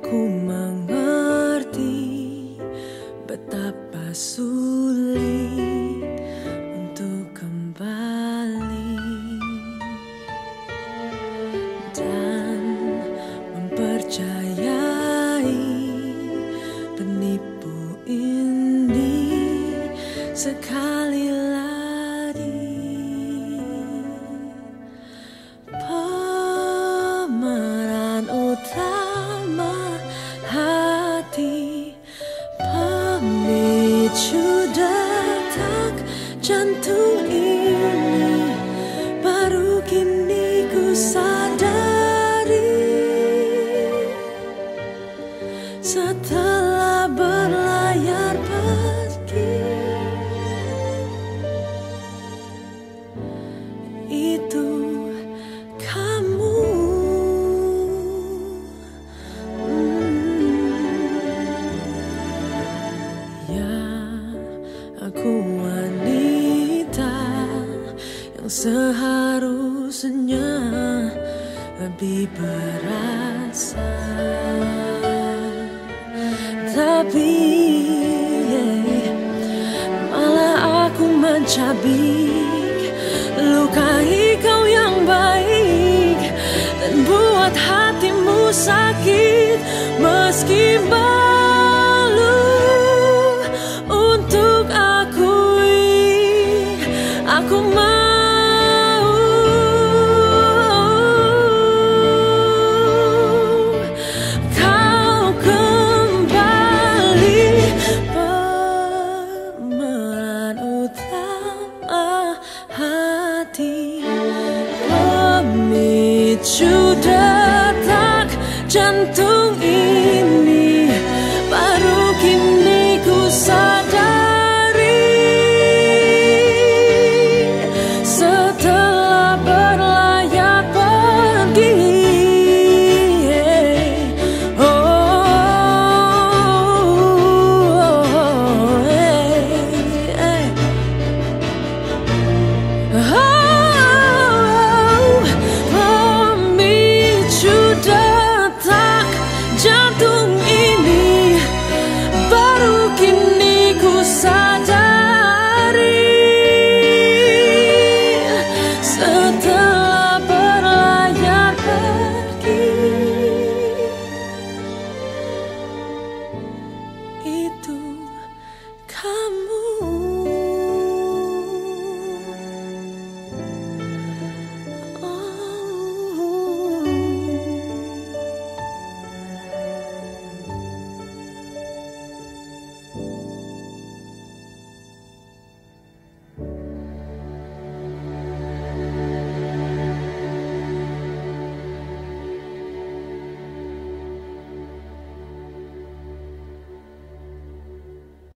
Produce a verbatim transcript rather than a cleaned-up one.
Aku mengerti betapa sulit untuk kembali dan mempercayai penipu ini sekali lagi. Pemeran utama hati, pemicu detak jantung ini, baru kini ku sadari setelah berlayar pergi. Itu kamu. Aku wanita yang seharusnya lebih berasa, tapi yeah, malah aku mencabik, lukai kau yang baik dan buat hatimu sakit. Meski malu untuk akui, aku mau kau kembali. Pemeran utama hati, pemicu detak jantung ini, baru kini ku sadari setelah berlayar pergi. Oh, oh, hey, hey. Oh, pemicu detak jantung